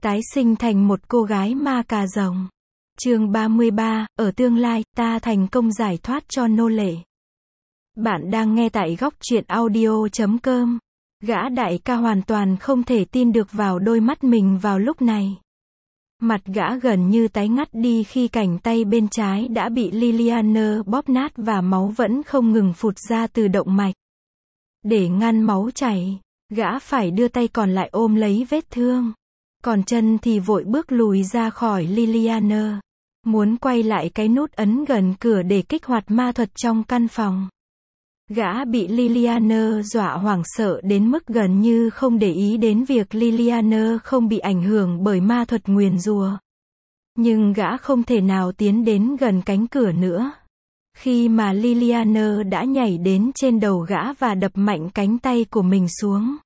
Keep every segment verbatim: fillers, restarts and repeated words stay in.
Tái sinh thành một cô gái ma cà rồng. Chương ba mươi ba, ở tương lai, ta thành công giải thoát cho nô lệ. Bạn đang nghe tại góc truyện audio chấm com. Gã đại ca hoàn toàn không thể tin được vào đôi mắt mình vào lúc này. Mặt gã gần như tái ngắt đi khi cánh tay bên trái đã bị Liliana bóp nát và máu vẫn không ngừng phụt ra từ động mạch. Để ngăn máu chảy, gã phải đưa tay còn lại ôm lấy vết thương. Còn chân thì vội bước lùi ra khỏi Liliana. Muốn quay lại cái nút ấn gần cửa để kích hoạt ma thuật trong căn phòng. Gã bị Liliana dọa hoảng sợ đến mức gần như không để ý đến việc Liliana không bị ảnh hưởng bởi ma thuật nguyền rủa. Nhưng gã không thể nào tiến đến gần cánh cửa nữa. Khi mà Liliana đã nhảy đến trên đầu gã và đập mạnh cánh tay của mình xuống.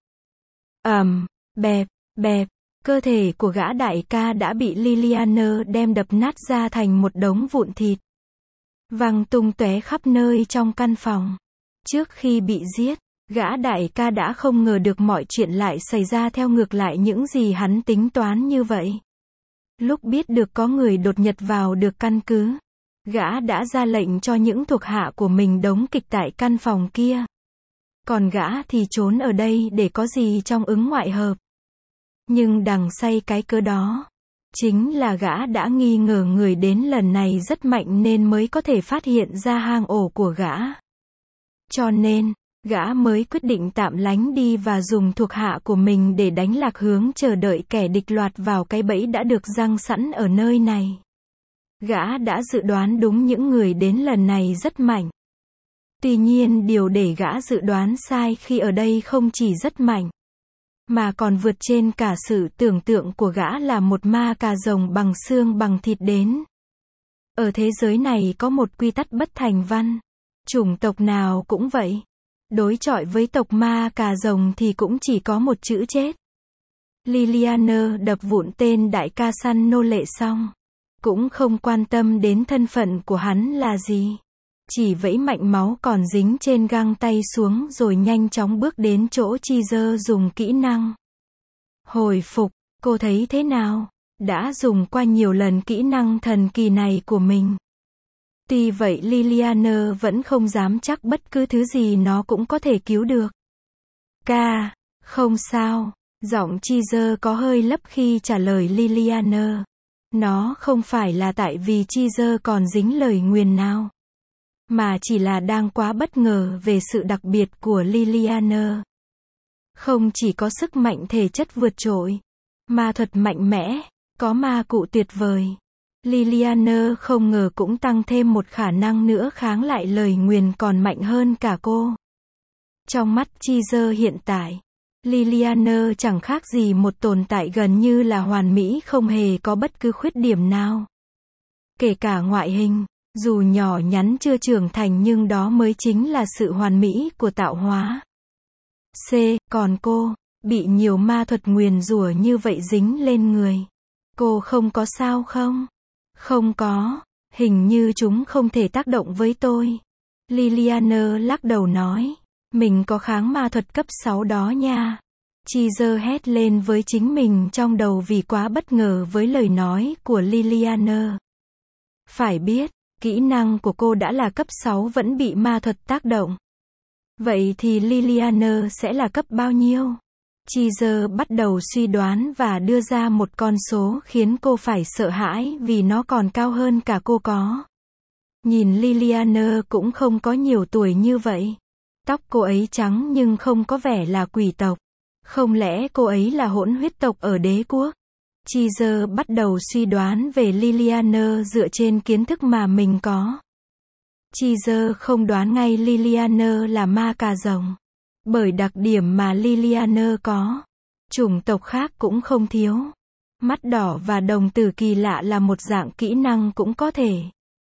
ầm, bẹp, bẹp, cơ thể của gã đại ca đã bị Liliana đem đập nát ra thành một đống vụn thịt. Văng tung tóe khắp nơi trong căn phòng. Trước khi bị giết, gã đại ca đã không ngờ được mọi chuyện lại xảy ra theo ngược lại những gì hắn tính toán như vậy. Lúc biết được có người đột nhập vào được căn cứ, gã đã ra lệnh cho những thuộc hạ của mình đóng kịch tại căn phòng kia. Còn gã thì trốn ở đây để có gì trong ứng ngoại hợp. Nhưng đằng say cái cớ đó, chính là gã đã nghi ngờ người đến lần này rất mạnh nên mới có thể phát hiện ra hang ổ của gã. Cho nên, gã mới quyết định tạm lánh đi và dùng thuộc hạ của mình để đánh lạc hướng chờ đợi kẻ địch loạt vào cái bẫy đã được giăng sẵn ở nơi này. Gã đã dự đoán đúng những người đến lần này rất mạnh. Tuy nhiên điều để gã dự đoán sai khi ở đây không chỉ rất mạnh, mà còn vượt trên cả sự tưởng tượng của gã là một ma cà rồng bằng xương bằng thịt đến. Ở thế giới này có một quy tắc bất thành văn. Chủng tộc nào cũng vậy. Đối chọi với tộc ma cà rồng thì cũng chỉ có một chữ chết. Liliana đập vụn tên đại ca săn nô lệ xong, cũng không quan tâm đến thân phận của hắn là gì. Chỉ vẫy mạnh máu còn dính trên găng tay xuống rồi nhanh chóng bước đến chỗ Cheezer dùng kỹ năng hồi phục. Cô thấy thế nào? Đã dùng qua nhiều lần kỹ năng thần kỳ này của mình. Tuy vậy Liliana vẫn không dám chắc bất cứ thứ gì nó cũng có thể cứu được. Ca, không sao. Giọng Cheezer có hơi lấp khi trả lời Liliana. Nó không phải là tại vì Cheezer còn dính lời nguyền nào, mà chỉ là đang quá bất ngờ về sự đặc biệt của Liliana. Không chỉ có sức mạnh thể chất vượt trội, ma thuật mạnh mẽ, có ma cụ tuyệt vời. Liliana không ngờ cũng tăng thêm một khả năng nữa kháng lại lời nguyền còn mạnh hơn cả cô. Trong mắt Cheezer hiện tại, Liliana chẳng khác gì một tồn tại gần như là hoàn mỹ không hề có bất cứ khuyết điểm nào. Kể cả ngoại hình, dù nhỏ nhắn chưa trưởng thành nhưng đó mới chính là sự hoàn mỹ của tạo hóa. C. Còn cô, bị nhiều ma thuật nguyền rủa như vậy dính lên người. Cô không có sao không? Không có, hình như chúng không thể tác động với tôi. Liliana lắc đầu nói, mình có kháng ma thuật cấp sáu đó nha. Cheezer hét lên với chính mình trong đầu vì quá bất ngờ với lời nói của Liliana. Phải biết, kỹ năng của cô đã là cấp sáu vẫn bị ma thuật tác động. Vậy thì Liliana sẽ là cấp bao nhiêu? Cheezer bắt đầu suy đoán và đưa ra một con số khiến cô phải sợ hãi vì nó còn cao hơn cả cô có. Nhìn Liliana cũng không có nhiều tuổi như vậy. Tóc cô ấy trắng nhưng không có vẻ là quỷ tộc. Không lẽ cô ấy là hỗn huyết tộc ở đế quốc? Cheezer bắt đầu suy đoán về Liliana dựa trên kiến thức mà mình có. Cheezer không đoán ngay Liliana là ma cà rồng. Bởi đặc điểm mà Liliana có, chủng tộc khác cũng không thiếu. Mắt đỏ và đồng tử kỳ lạ là một dạng kỹ năng cũng có thể.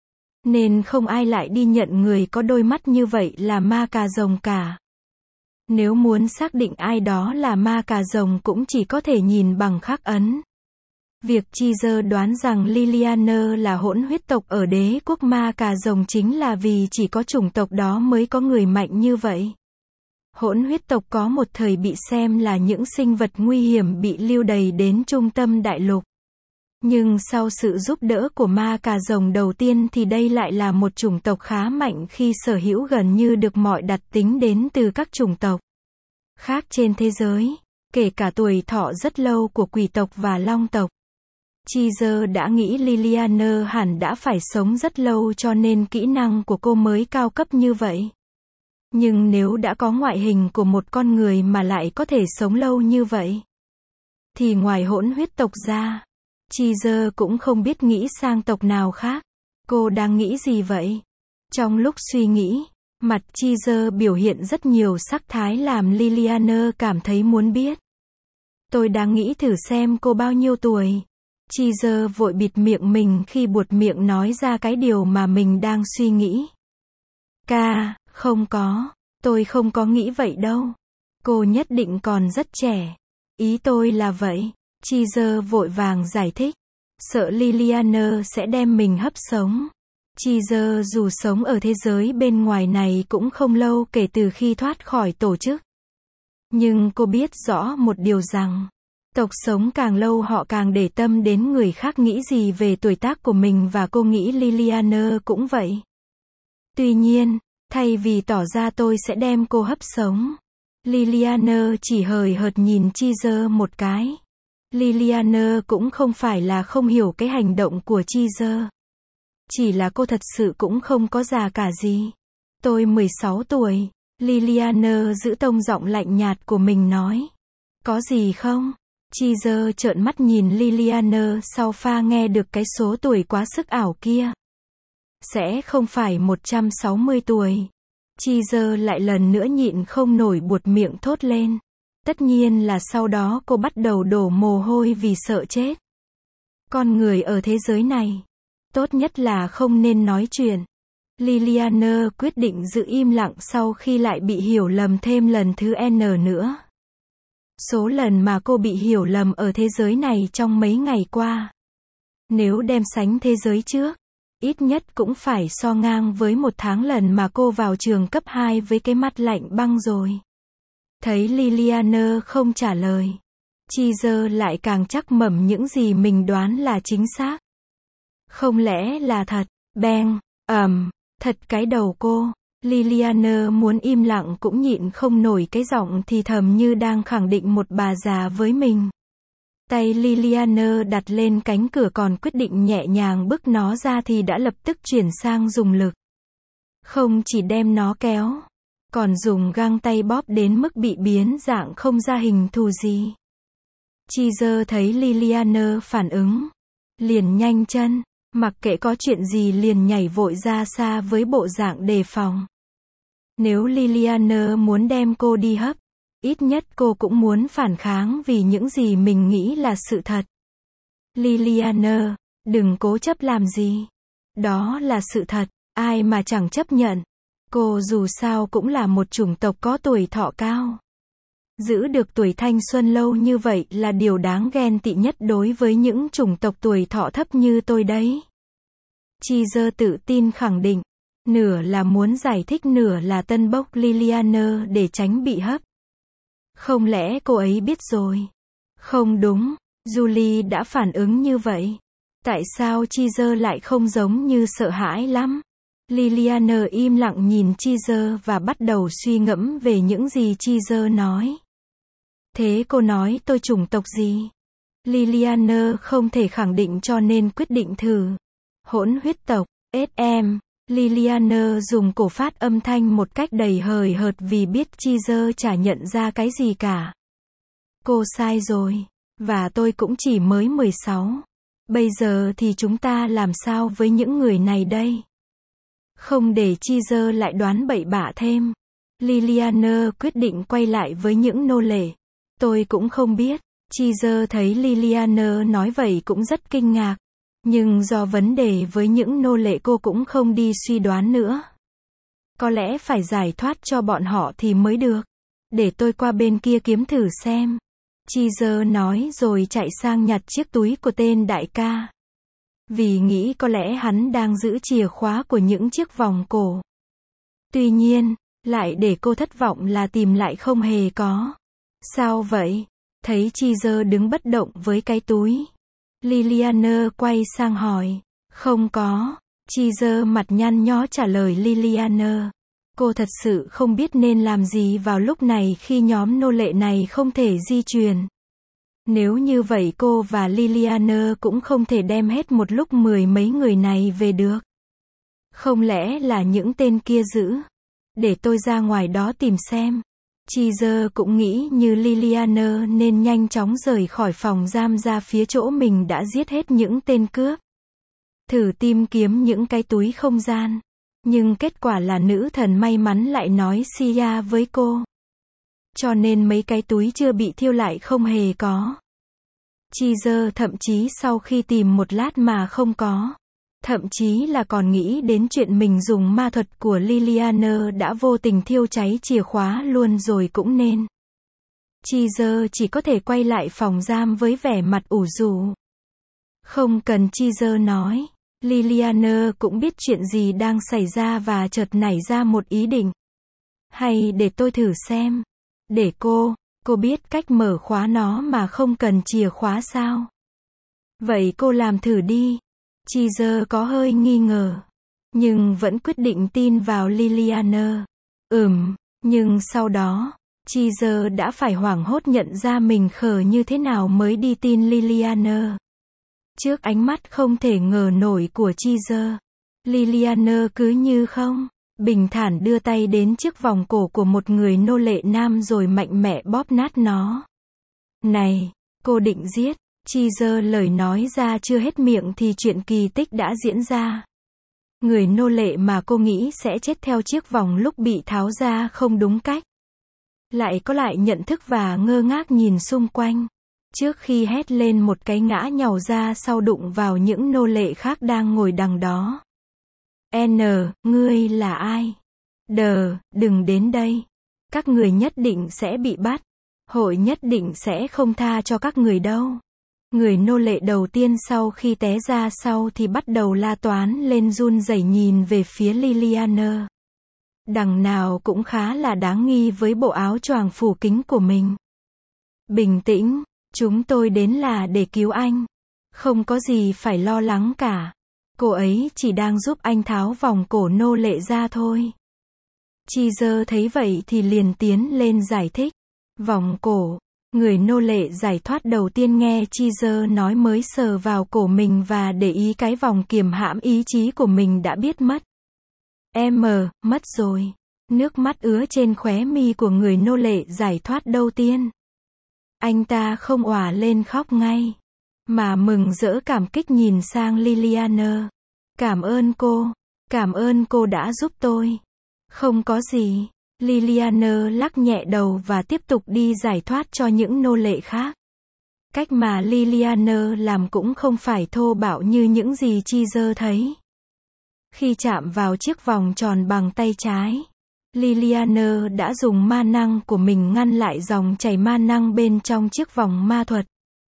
Nên không ai lại đi nhận người có đôi mắt như vậy là ma cà rồng cả. Nếu muốn xác định ai đó là ma cà rồng cũng chỉ có thể nhìn bằng khắc ấn. Việc Cheezer đoán rằng Liliana là hỗn huyết tộc ở đế quốc ma cà rồng chính là vì chỉ có chủng tộc đó mới có người mạnh như vậy. Hỗn huyết tộc có một thời bị xem là những sinh vật nguy hiểm bị lưu đày đến trung tâm đại lục. Nhưng sau sự giúp đỡ của ma cà rồng đầu tiên thì đây lại là một chủng tộc khá mạnh khi sở hữu gần như được mọi đặc tính đến từ các chủng tộc khác trên thế giới, kể cả tuổi thọ rất lâu của quỷ tộc và long tộc. Cheezer đã nghĩ Liliana hẳn đã phải sống rất lâu cho nên kỹ năng của cô mới cao cấp như vậy. Nhưng nếu đã có ngoại hình của một con người mà lại có thể sống lâu như vậy, thì ngoài hỗn huyết tộc ra, Cheezer cũng không biết nghĩ sang tộc nào khác. Cô đang nghĩ gì vậy? Trong lúc suy nghĩ, mặt Cheezer biểu hiện rất nhiều sắc thái làm Liliana cảm thấy muốn biết. Tôi đang nghĩ thử xem cô bao nhiêu tuổi. Cheezer vội bịt miệng mình khi buột miệng nói ra cái điều mà mình đang suy nghĩ. Ca, không có, tôi không có nghĩ vậy đâu. Cô nhất định còn rất trẻ. Ý tôi là vậy. Cheezer vội vàng giải thích. Sợ Liliana sẽ đem mình hấp sống. Cheezer dù sống ở thế giới bên ngoài này cũng không lâu kể từ khi thoát khỏi tổ chức. Nhưng cô biết rõ một điều rằng, tộc sống càng lâu họ càng để tâm đến người khác nghĩ gì về tuổi tác của mình và cô nghĩ Liliana cũng vậy. Tuy nhiên, thay vì tỏ ra tôi sẽ đem cô hấp sống, Liliana chỉ hời hợt nhìn Cheezer một cái. Liliana cũng không phải là không hiểu cái hành động của Cheezer. Chỉ là cô thật sự cũng không có già cả gì. Tôi mười sáu tuổi, Liliana giữ tông giọng lạnh nhạt của mình nói. Có gì không? Cheezer trợn mắt nhìn Liliana sau pha nghe được cái số tuổi quá sức ảo kia. Sẽ không phải một trăm sáu mươi tuổi. Cheezer lại lần nữa nhịn không nổi buột miệng thốt lên. Tất nhiên là sau đó cô bắt đầu đổ mồ hôi vì sợ chết. Con người ở thế giới này, tốt nhất là không nên nói chuyện. Liliana quyết định giữ im lặng sau khi lại bị hiểu lầm thêm lần thứ N nữa. Số lần mà cô bị hiểu lầm ở thế giới này trong mấy ngày qua, nếu đem sánh thế giới trước, ít nhất cũng phải so ngang với một tháng lần mà cô vào trường cấp hai với cái mắt lạnh băng rồi. Thấy Liliana không trả lời, Cheezer lại càng chắc mẩm những gì mình đoán là chính xác. Không lẽ là thật? Beng, ầm, um, thật cái đầu cô. Liliana muốn im lặng cũng nhịn không nổi cái giọng thì thầm như đang khẳng định một bà già với mình. Tay Liliana đặt lên cánh cửa còn quyết định nhẹ nhàng bức nó ra thì đã lập tức chuyển sang dùng lực. Không chỉ đem nó kéo, còn dùng găng tay bóp đến mức bị biến dạng không ra hình thù gì. Cheezer thấy Liliana phản ứng, liền nhanh chân, mặc kệ có chuyện gì liền nhảy vội ra xa với bộ dạng đề phòng. Nếu Liliana muốn đem cô đi hấp, ít nhất cô cũng muốn phản kháng vì những gì mình nghĩ là sự thật. Liliana, đừng cố chấp làm gì. Đó là sự thật, ai mà chẳng chấp nhận. Cô dù sao cũng là một chủng tộc có tuổi thọ cao. Giữ được tuổi thanh xuân lâu như vậy là điều đáng ghen tị nhất đối với những chủng tộc tuổi thọ thấp như tôi đấy. Cheezer tự tin khẳng định, nửa là muốn giải thích nửa là tân bốc Liliana để tránh bị hấp. Không lẽ cô ấy biết rồi? Không đúng, Julie đã phản ứng như vậy. Tại sao Cheezer lại không giống như sợ hãi lắm? Liliana im lặng nhìn Cheezer và bắt đầu suy ngẫm về những gì Cheezer nói. Thế cô nói tôi chủng tộc gì? Liliana không thể khẳng định cho nên quyết định thử. Hỗn huyết tộc, ét em. Liliana dùng cổ phát âm thanh một cách đầy hời hợt vì biết Cheezer chả nhận ra cái gì cả. Cô sai rồi. Và tôi cũng chỉ mới mười sáu. Bây giờ thì chúng ta làm sao với những người này đây? Không để Cheezer lại đoán bậy bạ thêm. Liliana quyết định quay lại với những nô lệ. Tôi cũng không biết. Cheezer thấy Liliana nói vậy cũng rất kinh ngạc. Nhưng do vấn đề với những nô lệ cô cũng không đi suy đoán nữa. Có lẽ phải giải thoát cho bọn họ thì mới được. Để tôi qua bên kia kiếm thử xem. Cheezer nói rồi chạy sang nhặt chiếc túi của tên đại ca. Vì nghĩ có lẽ hắn đang giữ chìa khóa của những chiếc vòng cổ. Tuy nhiên, Lại để cô thất vọng là tìm lại không hề có. Sao vậy? Thấy Cheezer đứng bất động với cái túi. Liliana quay sang hỏi. Không có. Cheezer mặt nhăn nhó trả lời Liliana. Cô thật sự không biết nên làm gì vào lúc này khi nhóm nô lệ này không thể di chuyển. Nếu như vậy cô và Liliana cũng không thể đem hết một lúc mười mấy người này về được. Không lẽ là những tên kia giữ? Để tôi ra ngoài đó tìm xem. Cheezer cũng nghĩ như Liliana nên nhanh chóng rời khỏi phòng giam ra phía chỗ mình đã giết hết những tên cướp. Thử tìm kiếm những cái túi không gian. Nhưng kết quả là nữ thần may mắn lại nói Sia với cô. Cho nên mấy cái túi chưa bị thiêu lại không hề có. Cheezer thậm chí sau khi tìm một lát mà không có. Thậm chí là còn nghĩ đến chuyện mình dùng ma thuật của Liliana đã vô tình thiêu cháy chìa khóa luôn rồi cũng nên. Cheezer chỉ có thể quay lại phòng giam với vẻ mặt ủ rũ. Không cần Cheezer nói. Liliana cũng biết chuyện gì đang xảy ra và chợt nảy ra một ý định. Hay để tôi thử xem. Để cô, cô biết cách mở khóa nó mà không cần chìa khóa sao? Vậy cô làm thử đi. Cheezer có hơi nghi ngờ. Nhưng vẫn quyết định tin vào Liliana. Ừm, nhưng sau đó, Cheezer đã phải hoảng hốt nhận ra mình khờ như thế nào mới đi tin Liliana. Trước ánh mắt không thể ngờ nổi của Cheezer, Liliana cứ như không, bình thản đưa tay đến chiếc vòng cổ của một người nô lệ nam rồi mạnh mẽ bóp nát nó. Này, cô định giết. Cheezer lời nói ra chưa hết miệng thì chuyện kỳ tích đã diễn ra. Người nô lệ mà cô nghĩ sẽ chết theo chiếc vòng lúc bị tháo ra không đúng cách. Lại có lại nhận thức và ngơ ngác nhìn xung quanh. Trước khi hét lên một cái ngã nhào ra sau đụng vào những nô lệ khác đang ngồi đằng đó. N, ngươi là ai? Đờ, đừng đến đây. Các người nhất định sẽ bị bắt. Hội nhất định sẽ không tha cho các người đâu. Người nô lệ đầu tiên sau khi té ra sau thì bắt đầu la toán lên run rẩy nhìn về phía Liliana. Đằng nào cũng khá là đáng nghi với bộ áo choàng phủ kính của mình. Bình tĩnh, chúng tôi đến là để cứu anh. Không có gì phải lo lắng cả. Cô ấy chỉ đang giúp anh tháo vòng cổ nô lệ ra thôi. Cheezer thấy vậy thì liền tiến lên giải thích. Vòng cổ. Người nô lệ giải thoát đầu tiên nghe Cheezer nói mới sờ vào cổ mình và để ý cái vòng kiềm hãm ý chí của mình đã biết mất. Em, mất rồi. Nước mắt ứa trên khóe mi của người nô lệ giải thoát đầu tiên. Anh ta không òa lên khóc ngay, mà mừng rỡ cảm kích nhìn sang Liliana. Cảm ơn cô, cảm ơn cô đã giúp tôi. Không có gì. Liliana lắc nhẹ đầu và tiếp tục đi giải thoát cho những nô lệ khác. Cách mà Liliana làm cũng không phải thô bạo như những gì Cheezer thấy. Khi chạm vào chiếc vòng tròn bằng tay trái, Liliana đã dùng ma năng của mình ngăn lại dòng chảy ma năng bên trong chiếc vòng ma thuật.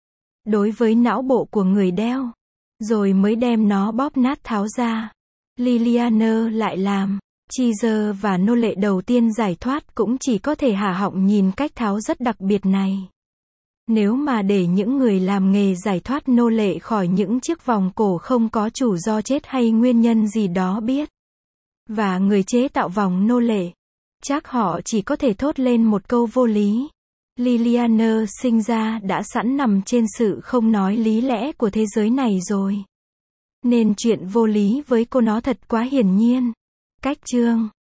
Đối với não bộ của người đeo, rồi mới đem nó bóp nát tháo ra. Liliana lại làm. Cheezer và nô lệ đầu tiên giải thoát cũng chỉ có thể há họng nhìn cách tháo rất đặc biệt này. Nếu mà để những người làm nghề giải thoát nô lệ khỏi những chiếc vòng cổ không có chủ do chết hay nguyên nhân gì đó biết, và người chế tạo vòng nô lệ, chắc họ chỉ có thể thốt lên một câu vô lý. Liliana sinh ra đã sẵn nằm trên sự không nói lý lẽ của thế giới này rồi. Nên chuyện vô lý với cô nó thật quá hiển nhiên. Cách chương